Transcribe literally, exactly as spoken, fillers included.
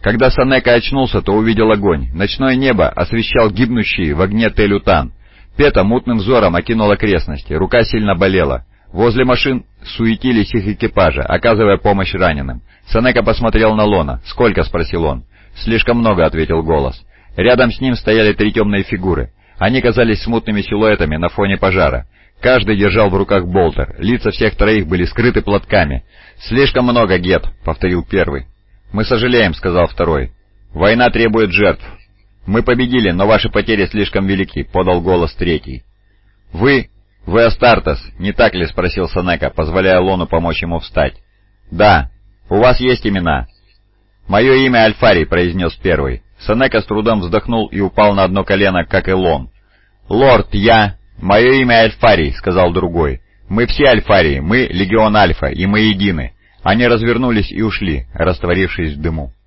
Когда Сенека очнулся, то увидел огонь. Ночное небо освещал гибнущий в огне Тель-Утан. Пета мутным взором окинул окрестности, рука сильно болела. Возле машин суетились их экипажи, оказывая помощь раненым. Сенека посмотрел на Лона. «Сколько?» — спросил он. «Слишком много», — ответил голос. Рядом с ним стояли три темные фигуры. Они казались смутными силуэтами на фоне пожара. Каждый держал в руках болтер. Лица всех троих были скрыты платками. «Слишком много, Гет», — повторил первый. «Мы сожалеем», — сказал второй. «Война требует жертв». «Мы победили, но ваши потери слишком велики», — подал голос третий. «Вы... вы Астартес, не так ли?» — спросил Сенека, позволяя Лону помочь ему встать. «Да. У вас есть имена?» «Мое имя Альфарий», — произнес первый. Сенека с трудом вздохнул и упал на одно колено, как и Лон. «Лорд, я...» «Мое имя Альфарий», — сказал другой. «Мы все Альфарии, мы Легион Альфа, и мы едины». Они развернулись и ушли, растворившись в дыму.